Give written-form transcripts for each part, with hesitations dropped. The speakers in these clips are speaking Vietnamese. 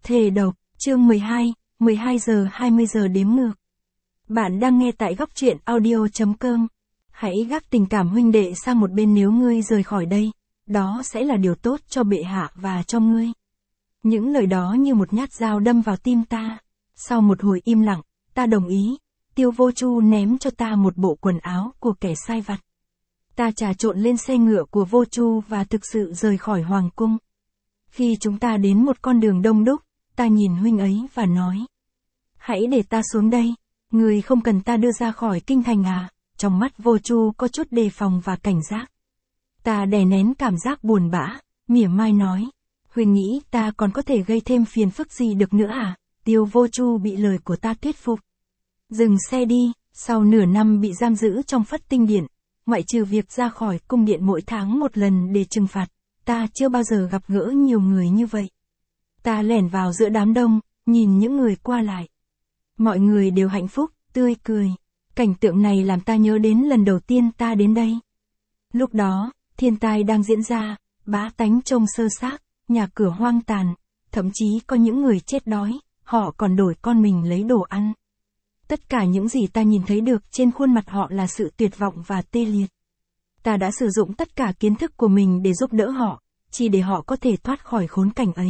Thề độc, chương 12, 12 giờ 20 giờ đếm ngược. Bạn đang nghe tại góc truyện audio.com. Hãy gác tình cảm huynh đệ sang một bên nếu ngươi rời khỏi đây. Đó sẽ là điều tốt cho bệ hạ và cho ngươi. Những lời đó như một nhát dao đâm vào tim ta. Sau một hồi im lặng, ta đồng ý. Tiêu Vô Chu ném cho ta một bộ quần áo của kẻ sai vặt. Ta trà trộn lên xe ngựa của Vô Chu và thực sự rời khỏi hoàng cung. Khi chúng ta đến một con đường đông đúc, ta nhìn huynh ấy và nói. Hãy để ta xuống đây, người không cần ta đưa ra khỏi kinh thành à? Trong mắt Vô Chu có chút đề phòng và cảnh giác. Ta đè nén cảm giác buồn bã, mỉa mai nói. Huynh nghĩ ta còn có thể gây thêm phiền phức gì được nữa à? Tiêu Vô Chu bị lời của ta thuyết phục. Dừng xe đi, sau nửa năm bị giam giữ trong Phất Tinh Điện, ngoại trừ việc ra khỏi cung điện mỗi tháng một lần để trừng phạt, ta chưa bao giờ gặp gỡ nhiều người như vậy. Ta lẻn vào giữa đám đông, nhìn những người qua lại. Mọi người đều hạnh phúc, tươi cười. Cảnh tượng này làm ta nhớ đến lần đầu tiên ta đến đây. Lúc đó, thiên tai đang diễn ra, bá tánh trông sơ xác, nhà cửa hoang tàn, thậm chí có những người chết đói, họ còn đổi con mình lấy đồ ăn. Tất cả những gì ta nhìn thấy được trên khuôn mặt họ là sự tuyệt vọng và tê liệt. Ta đã sử dụng tất cả kiến thức của mình để giúp đỡ họ, chỉ để họ có thể thoát khỏi khốn cảnh ấy.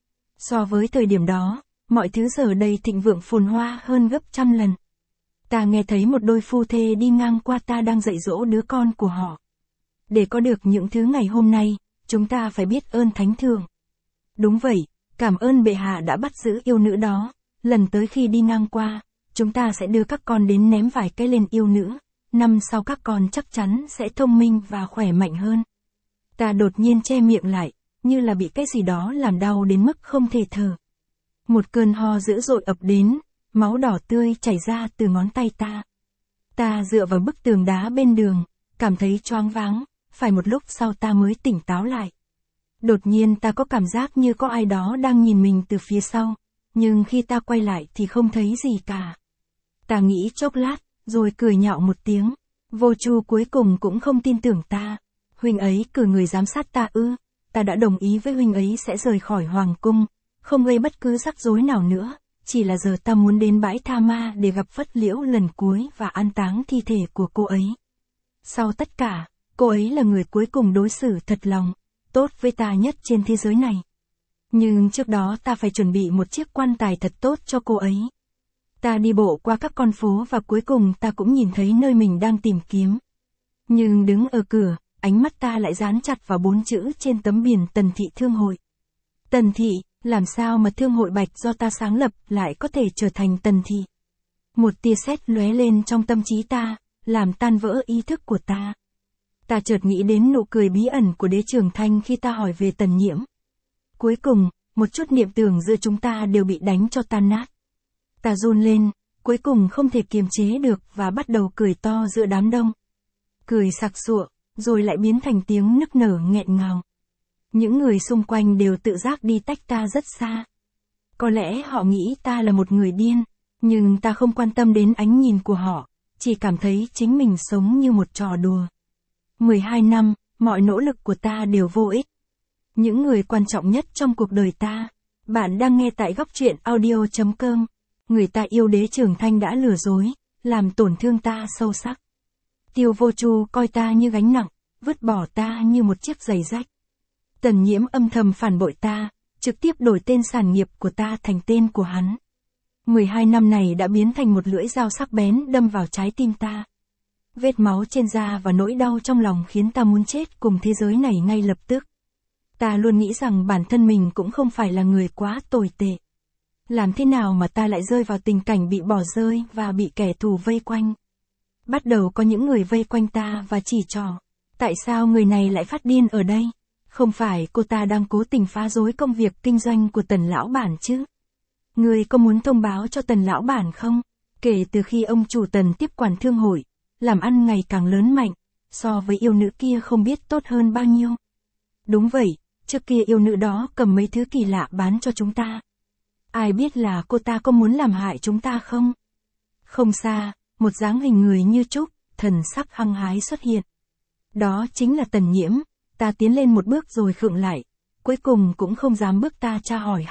So với thời điểm đó, mọi thứ giờ đây thịnh vượng phồn hoa hơn gấp trăm lần. Ta nghe thấy một đôi phu thê đi ngang qua ta đang dạy dỗ đứa con của họ. Để có được những thứ ngày hôm nay, chúng ta phải biết ơn thánh thượng. Đúng vậy, cảm ơn bệ hạ đã bắt giữ yêu nữ đó. Lần tới khi đi ngang qua, chúng ta sẽ đưa các con đến ném vài cái lên yêu nữ. Năm sau các con chắc chắn sẽ thông minh và khỏe mạnh hơn. Ta đột nhiên che miệng lại, như là bị cái gì đó làm đau đến mức không thể thở. Một cơn ho dữ dội ập đến, máu đỏ tươi chảy ra từ ngón tay ta. Ta dựa vào bức tường đá bên đường, cảm thấy choáng váng, phải một lúc sau ta mới tỉnh táo lại. Đột nhiên ta có cảm giác như có ai đó đang nhìn mình từ phía sau, nhưng khi ta quay lại thì không thấy gì cả. Ta nghĩ chốc lát, rồi cười nhạo một tiếng. Vô Chu cuối cùng cũng không tin tưởng ta. Huynh ấy cử người giám sát ta ư? Ta đã đồng ý với huynh ấy sẽ rời khỏi hoàng cung, không gây bất cứ rắc rối nào nữa, chỉ là giờ ta muốn đến bãi Tha Ma để gặp Phất Liễu lần cuối và an táng thi thể của cô ấy. Sau tất cả, cô ấy là người cuối cùng đối xử thật lòng, tốt với ta nhất trên thế giới này. Nhưng trước đó ta phải chuẩn bị một chiếc quan tài thật tốt cho cô ấy. Ta đi bộ qua các con phố và cuối cùng ta cũng nhìn thấy nơi mình đang tìm kiếm. Nhưng đứng ở cửa, ánh mắt ta lại dán chặt vào 4 chữ trên tấm biển Tần Thị Thương Hội. Tần Thị, làm sao mà Thương Hội Bạch do ta sáng lập lại có thể trở thành Tần Thị? Một tia sét lóe lên trong tâm trí ta, làm tan vỡ ý thức của ta. Ta chợt nghĩ đến nụ cười bí ẩn của Đế Trường Thanh khi ta hỏi về Tần Nhiễm. Cuối cùng, một chút niệm tưởng giữa chúng ta đều bị đánh cho tan nát. Ta run lên, cuối cùng không thể kiềm chế được và bắt đầu cười to giữa đám đông. Cười sặc sụa, rồi lại biến thành tiếng nức nở nghẹn ngào. Những người xung quanh đều tự giác đi tách ta rất xa. Có lẽ họ nghĩ ta là một người điên, nhưng ta không quan tâm đến ánh nhìn của họ, chỉ cảm thấy chính mình sống như một trò đùa. 12 năm, mọi nỗ lực của ta đều vô ích. Những người quan trọng nhất trong cuộc đời ta. Bạn đang nghe tại góc truyện audio.com. Người ta yêu Đế Trường Thanh đã lừa dối, làm tổn thương ta sâu sắc. Tiêu Vô Chu coi ta như gánh nặng, vứt bỏ ta như một chiếc giày rách. Tần Nhiễm âm thầm phản bội ta, trực tiếp đổi tên sản nghiệp của ta thành tên của hắn. 12 năm này đã biến thành một lưỡi dao sắc bén đâm vào trái tim ta. Vết máu trên da và nỗi đau trong lòng khiến ta muốn chết cùng thế giới này ngay lập tức. Ta luôn nghĩ rằng bản thân mình cũng không phải là người quá tồi tệ. Làm thế nào mà ta lại rơi vào tình cảnh bị bỏ rơi và bị kẻ thù vây quanh? Bắt đầu có những người vây quanh ta và chỉ trỏ. Tại sao người này lại phát điên ở đây? Không phải cô ta đang cố tình phá rối công việc kinh doanh của Tần lão bản chứ? Người có muốn thông báo cho Tần lão bản không? Kể từ khi ông chủ Tần tiếp quản thương hội, làm ăn ngày càng lớn mạnh, so với yêu nữ kia không biết tốt hơn bao nhiêu. Đúng vậy, trước kia yêu nữ đó cầm mấy thứ kỳ lạ bán cho chúng ta. Ai biết là cô ta có muốn làm hại chúng ta không? Không xa, một dáng hình người như trúc, thần sắc hăng hái xuất hiện. Đó chính là Tần Nhiễm. Ta tiến lên một bước rồi khựng lại, cuối cùng cũng không dám bước ta tra hỏi hắn,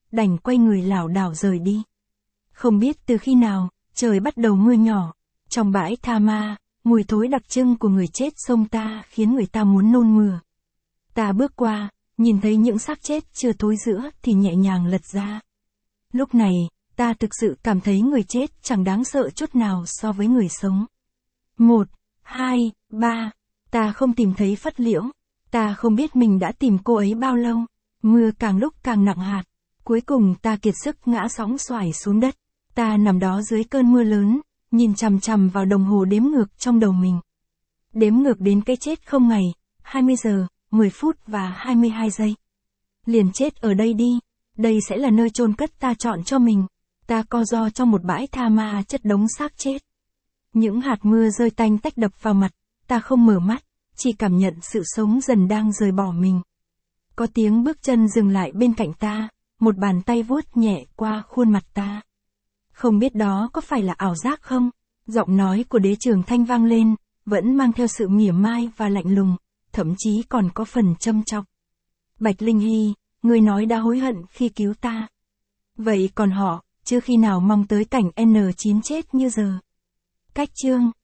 đành quay người lảo đảo rời đi. Không biết từ khi nào, trời bắt đầu mưa nhỏ. Trong bãi tha ma, mùi thối đặc trưng của người chết xông ta khiến người ta muốn nôn mửa. Ta bước qua, nhìn thấy những xác chết chưa thối rữa thì nhẹ nhàng lật ra. Lúc này, ta thực sự cảm thấy người chết chẳng đáng sợ chút nào so với người sống. 1, 2, 3, ta không tìm thấy Phất Liễu. Ta không biết mình đã tìm cô ấy bao lâu. Mưa càng lúc càng nặng hạt. Cuối cùng ta kiệt sức ngã sóng xoài xuống đất. Ta nằm đó dưới cơn mưa lớn, nhìn chằm chằm vào đồng hồ đếm ngược trong đầu mình. Đếm ngược đến cái chết không ngày, 20 giờ, 10 phút và 22 giây. Liền chết ở đây đi. Đây sẽ là nơi chôn cất ta chọn cho mình. Ta co ro trong một bãi tha ma chất đống xác chết. Những hạt mưa rơi tanh tách đập vào mặt. Ta không mở mắt, chỉ cảm nhận sự sống dần đang rời bỏ mình. Có tiếng bước chân dừng lại bên cạnh ta, một bàn tay vuốt nhẹ qua khuôn mặt ta. Không biết đó có phải là ảo giác không? Giọng nói của Đế Trường Thanh vang lên, vẫn mang theo sự mỉa mai và lạnh lùng, thậm chí còn có phần châm chọc. Bạch Linh Hy, người nói đã hối hận khi cứu ta. Vậy còn họ, chưa khi nào mong tới cảnh N9 chết như giờ. Cách chương